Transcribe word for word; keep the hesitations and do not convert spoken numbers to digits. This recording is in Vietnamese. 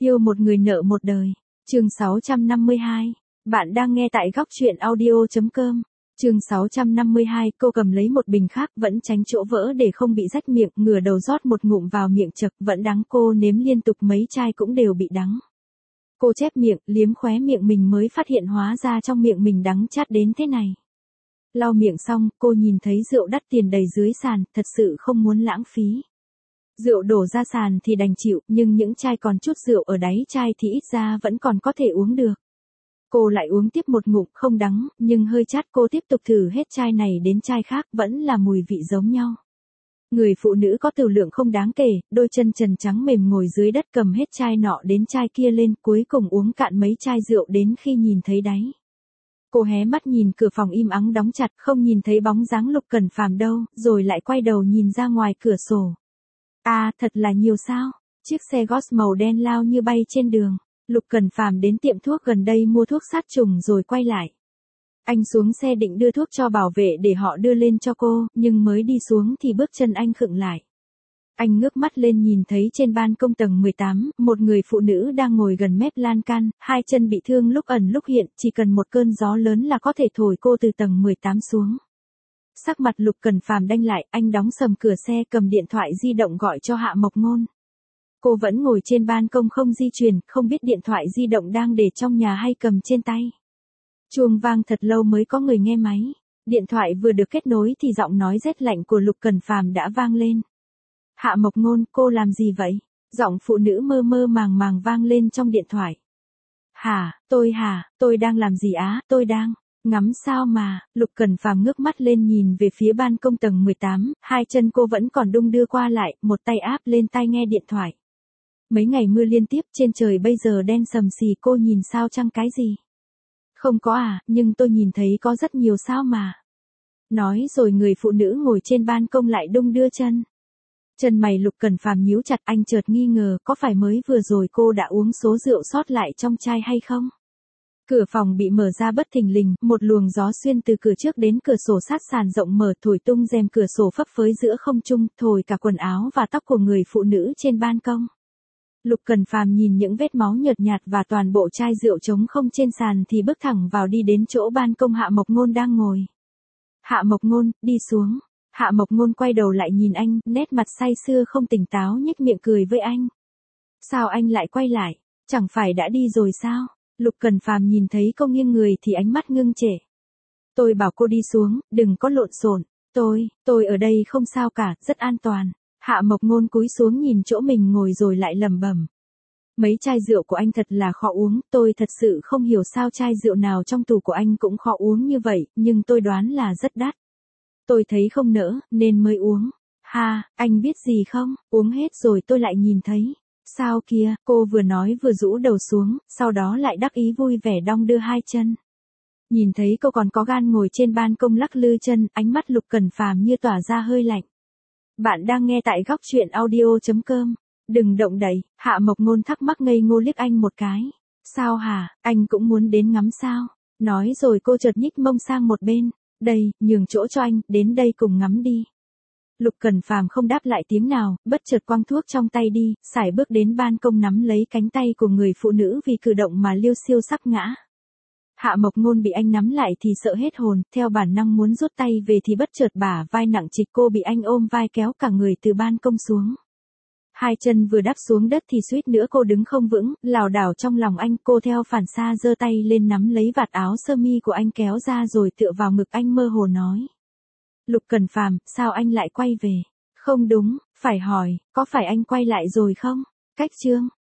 Yêu một người nợ một đời. Chương sáu trăm năm mươi hai. Bạn đang nghe tại góc truyện audio chấm com. Chương sáu trăm năm mươi hai, cô cầm lấy một bình khác vẫn tránh chỗ vỡ để không bị rách miệng, ngửa đầu rót một ngụm vào miệng chực, vẫn đắng, cô nếm liên tục mấy chai cũng đều bị đắng. Cô chép miệng, liếm khóe miệng mình mới phát hiện hóa ra trong miệng mình đắng chát đến thế này. Lau miệng xong, cô nhìn thấy rượu đắt tiền đầy dưới sàn, thật sự không muốn lãng phí. Rượu đổ ra sàn thì đành chịu, nhưng những chai còn chút rượu ở đáy chai thì ít ra vẫn còn có thể uống được. Cô lại uống tiếp một ngụm, không đắng, nhưng hơi chát. Cô tiếp tục thử hết chai này đến chai khác, vẫn là mùi vị giống nhau. Người phụ nữ có tửu lượng không đáng kể, đôi chân trần trắng mềm ngồi dưới đất cầm hết chai nọ đến chai kia lên, cuối cùng uống cạn mấy chai rượu đến khi nhìn thấy đáy. Cô hé mắt nhìn cửa phòng im ắng đóng chặt, không nhìn thấy bóng dáng Lục Cẩn Phàm đâu, rồi lại quay đầu nhìn ra ngoài cửa sổ. À, thật là nhiều sao? Chiếc xe Ghost màu đen lao như bay trên đường. Lục Cẩn Phàm đến tiệm thuốc gần đây mua thuốc sát trùng rồi quay lại. Anh xuống xe định đưa thuốc cho bảo vệ để họ đưa lên cho cô, nhưng mới đi xuống thì bước chân anh khựng lại. Anh ngước mắt lên nhìn thấy trên ban công tầng mười tám, một người phụ nữ đang ngồi gần mép lan can, hai chân bị thương lúc ẩn lúc hiện, chỉ cần một cơn gió lớn là có thể thổi cô từ tầng mười tám xuống. Sắc mặt Lục Cẩn Phàm đanh lại, anh đóng sầm cửa xe, cầm điện thoại di động gọi cho Hạ Mộc Ngôn. Cô vẫn ngồi trên ban công không di chuyển, không biết điện thoại di động đang để trong nhà hay cầm trên tay. Chuông vang thật lâu mới có người nghe máy. Điện thoại vừa được kết nối thì giọng nói rét lạnh của Lục Cẩn Phàm đã vang lên. Hạ Mộc Ngôn, cô làm gì vậy? Giọng phụ nữ mơ mơ màng màng vang lên trong điện thoại. Hả, tôi hả, tôi đang làm gì á, tôi đang... Ngắm sao mà, Lục Cẩn Phàm ngước mắt lên nhìn về phía ban công tầng mười tám, hai chân cô vẫn còn đung đưa qua lại, một tay áp lên tai nghe điện thoại. Mấy ngày mưa liên tiếp, trên trời bây giờ đen sầm xì, cô nhìn sao trăng cái gì? Không có à, nhưng tôi nhìn thấy có rất nhiều sao mà. Nói rồi người phụ nữ ngồi trên ban công lại đung đưa chân. Chân mày Lục Cẩn Phàm nhíu chặt, anh chợt nghi ngờ có phải mới vừa rồi cô đã uống số rượu sót lại trong chai hay không? Cửa phòng bị mở ra bất thình lình, một luồng gió xuyên từ cửa trước đến cửa sổ sát sàn rộng mở thổi tung rèm cửa sổ phấp phới giữa không trung, thổi cả quần áo và tóc của người phụ nữ trên ban công. Lục Cẩn Phàm nhìn những vết máu nhợt nhạt và toàn bộ chai rượu trống không trên sàn thì bước thẳng vào đi đến chỗ ban công Hạ Mộc Ngôn đang ngồi. Hạ Mộc Ngôn, đi xuống. Hạ Mộc Ngôn quay đầu lại nhìn anh, nét mặt say sưa không tỉnh táo nhếch miệng cười với anh. Sao anh lại quay lại? Chẳng phải đã đi rồi sao? Lục Cẩn Phàm nhìn thấy cô nghiêng người thì ánh mắt ngưng trệ. Tôi bảo cô đi xuống, đừng có lộn xộn. Tôi, tôi ở đây không sao cả, rất an toàn. Hạ Mộc Ngôn cúi xuống nhìn chỗ mình ngồi rồi lại lẩm bẩm. Mấy chai rượu của anh thật là khó uống, tôi thật sự không hiểu sao chai rượu nào trong tủ của anh cũng khó uống như vậy, nhưng tôi đoán là rất đắt. Tôi thấy không nỡ, nên mới uống. Ha, anh biết gì không, uống hết rồi tôi lại nhìn thấy. Sao kia, cô vừa nói vừa rũ đầu xuống, sau đó lại đắc ý vui vẻ đong đưa hai chân. Nhìn thấy cô còn có gan ngồi trên ban công lắc lư chân, ánh mắt Lục Cẩn Phàm như tỏa ra hơi lạnh. Bạn đang nghe tại góc truyện audio chấm com. Đừng động đậy, Hạ Mộc Ngôn thắc mắc ngây ngô liếc anh một cái. Sao hả, anh cũng muốn đến ngắm sao? Nói rồi cô chợt nhích mông sang một bên. Đây, nhường chỗ cho anh, đến đây cùng ngắm đi. Lục Cẩn Phàm không đáp lại tiếng nào, bất chợt quăng thuốc trong tay đi, sải bước đến ban công nắm lấy cánh tay của người phụ nữ vì cử động mà liêu xiêu sắp ngã. Hạ Mộc Ngôn bị anh nắm lại thì sợ hết hồn, theo bản năng muốn rút tay về thì bất chợt bả vai nặng trịch cô bị anh ôm vai kéo cả người từ ban công xuống. Hai chân vừa đáp xuống đất thì suýt nữa cô đứng không vững, lảo đảo trong lòng anh. Cô theo phản xạ giơ tay lên nắm lấy vạt áo sơ mi của anh kéo ra rồi tựa vào ngực anh mơ hồ nói. Lục Cẩn Phàm, sao anh lại quay về? Không đúng, phải hỏi, có phải anh quay lại rồi không? Cách chương,